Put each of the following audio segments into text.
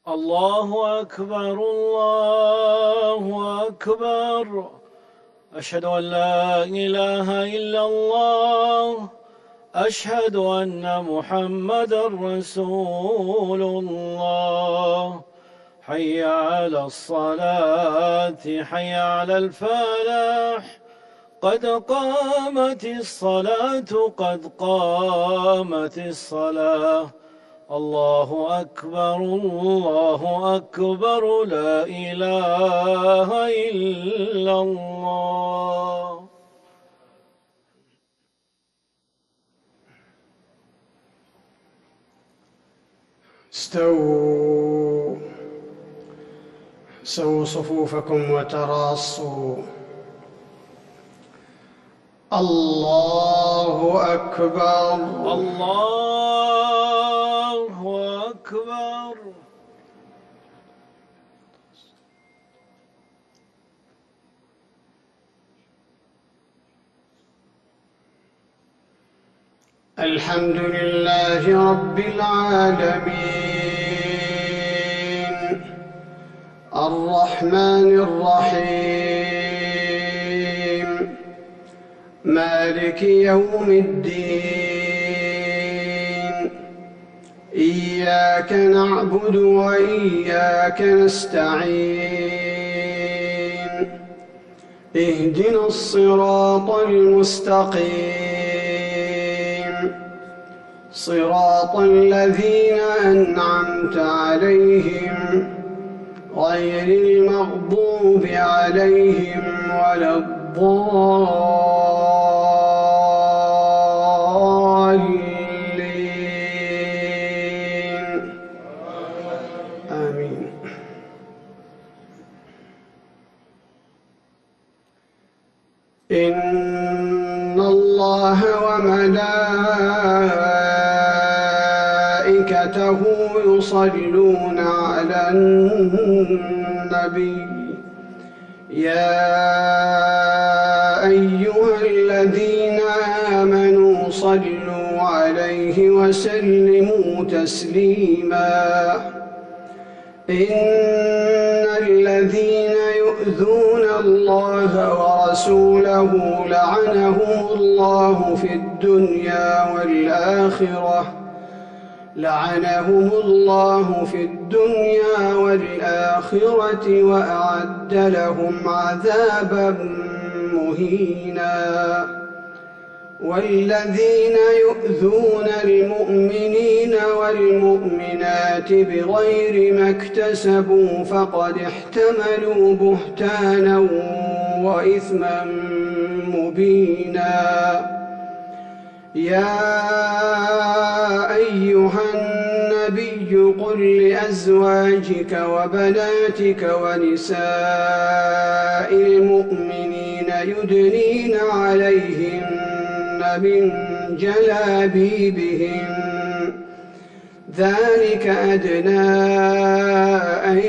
الله أكبر الله أكبر. أشهد أن لا إله إلا الله. أشهد أن محمدًا رسول الله. حي على الصلاة حي على الفلاح. قد قامت الصلاة قد قامت الصلاة. الله أكبر الله أكبر لا إله إلا الله. استووا سووا صفوفكم وتراصوا. الله أكبر الله أكبر. الحمد لله رب العالمين الرحمن الرحيم مالك يوم الدين. إياك نعبد وإياك نستعين. اهدنا الصراط المستقيم صراط الذين أنعمت عليهم غير المغضوب عليهم ولا الضالين. آمين. إن الله وملائكته يصلون على النبي يا أيها الذين آمنوا صلوا عليه وسلموا تسليما. إن الذين يؤذون الله ورسوله لعنهم الله في الدنيا والآخرة وأعد لهم عذابا مهينا. والذين يؤذون المؤمنين والمؤمنات بغير ما اكتسبوا فقد احتملوا بهتانا وإثما مبينا. يا أيها النبي قل لأزواجك وبناتك ونساء المؤمنين يدنين عليهن من جلابيبهن ذلك أدنى أن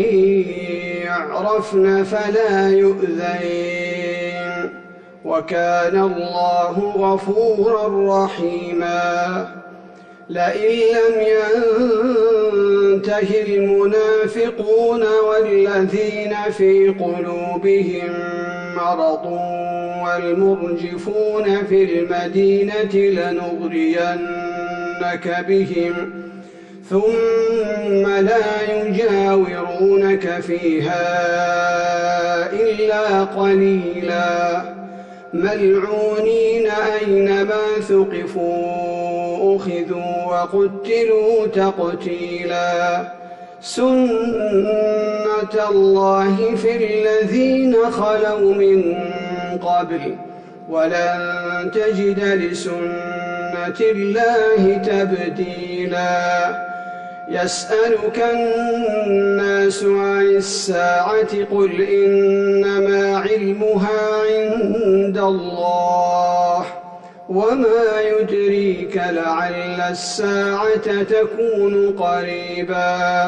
يعرفن فلا يؤذين وكان الله غفورا رحيما. لئن لم ينته المنافقون والذين في قلوبهم مرض والمرجفون في المدينة لنغرينك بهم ثم لا يجاورونك فيها إلا قليلا ملعونين أينما ثقفوا أخذوا وقتلوا تقتيلا. سنة الله في الذين خلوا من قبل ولن تجد لسنة الله تبديلا. يسألك الناس عن الساعة قل إنما علمها عند الله وما يدريك لعل الساعة تكون قريبا.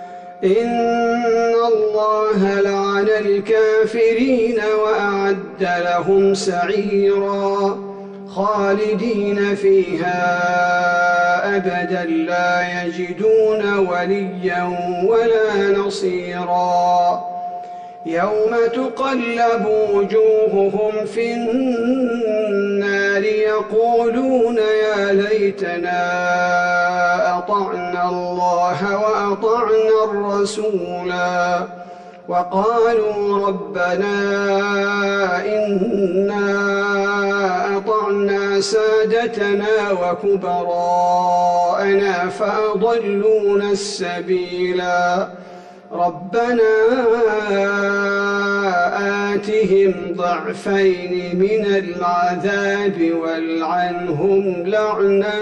إن الله لعن الكافرين وأعد لهم سعيرا خالدين فيها أبدا لا يجدون وليا ولا نصيرا يوم تقلب وجوههم في النار يقولون يا ليتنا أطعنا الله وأطعنا الرسولا وقالوا ربنا إنا أطعنا سادتنا وكبراءنا فأضلونا السبيلا ربنا آتهم ضعفين من العذاب والعنهم لعنا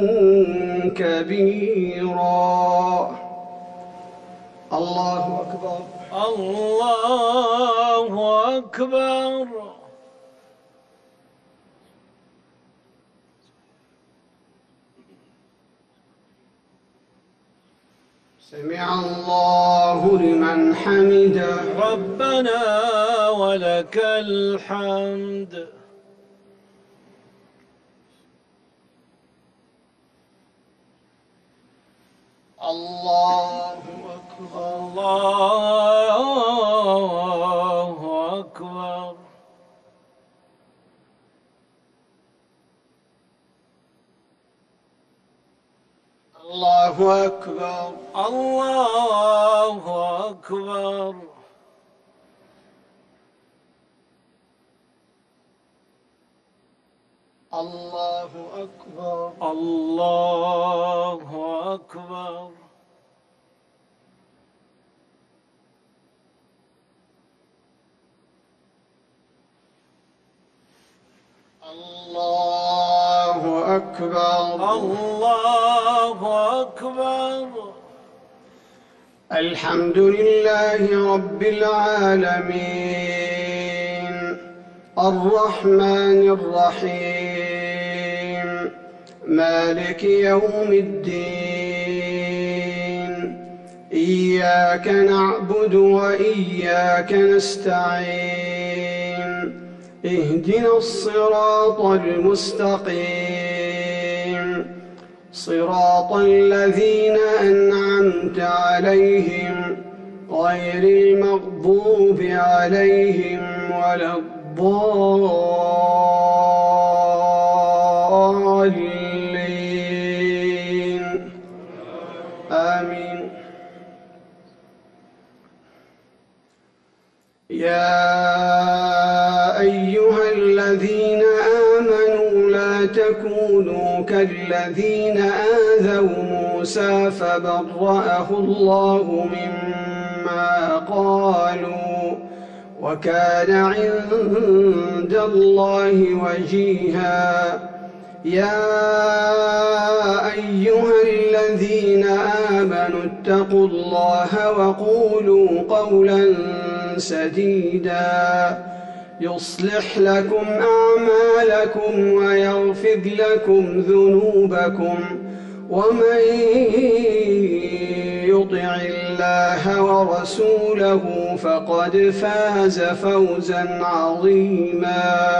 كبيرا. الله أكبر. الله أكبر. سمع الله لمن حمده. ربنا ولك الحمد. الله أكبر. الله أكبر. الله أكبر. الله أكبر. الله أكبر. الله أكبر. الله أكبر. الله أكبر. الحمد لله رب العالمين الرحمن الرحيم مالك يوم الدين إياك نعبد وإياك نستعين اهدنا الصراط المستقيم صراط الذين أنعمت عليهم غير المغضوب عليهم ولا الضالين آمين. يا أيها الذين آمنوا لا تكونوا كالذين آذوا موسى فبرأه الله مما قالوا وكان عند الله وجيها. يا أيها الذين آمنوا اتقوا الله وقولوا قولا سديدا يصلح لكم أعمالكم ويغفر لكم ذنوبكم ومن يطع الله ورسوله فقد فاز فوزا عظيما.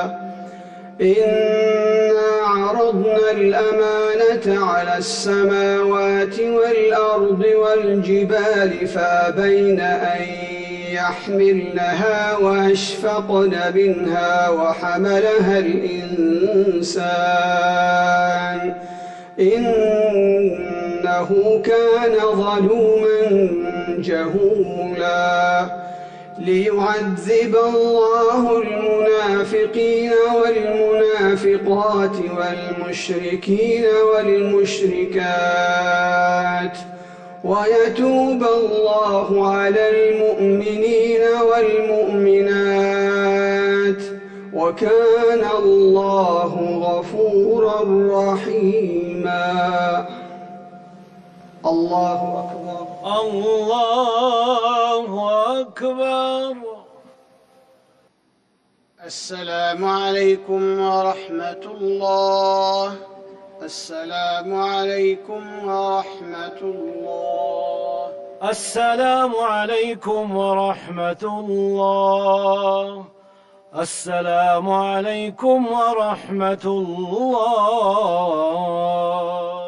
إنا عرضنا الأمانة على السماوات والأرض والجبال فأبين أن يحملنها وأشفقن منها وحملها الإنسان إنه كان ظلوما جهولا. ليعذب الله المنافقين والمنافقات والمشركين والمشركات ويتوب الله على المؤمنين والمؤمنات وكان الله غفورا رحيما. الله أكبر. الله أكبر. السلام عليكم ورحمة الله. السلام عليكم ورحمة الله. السلام عليكم ورحمة الله. السلام عليكم ورحمة الله.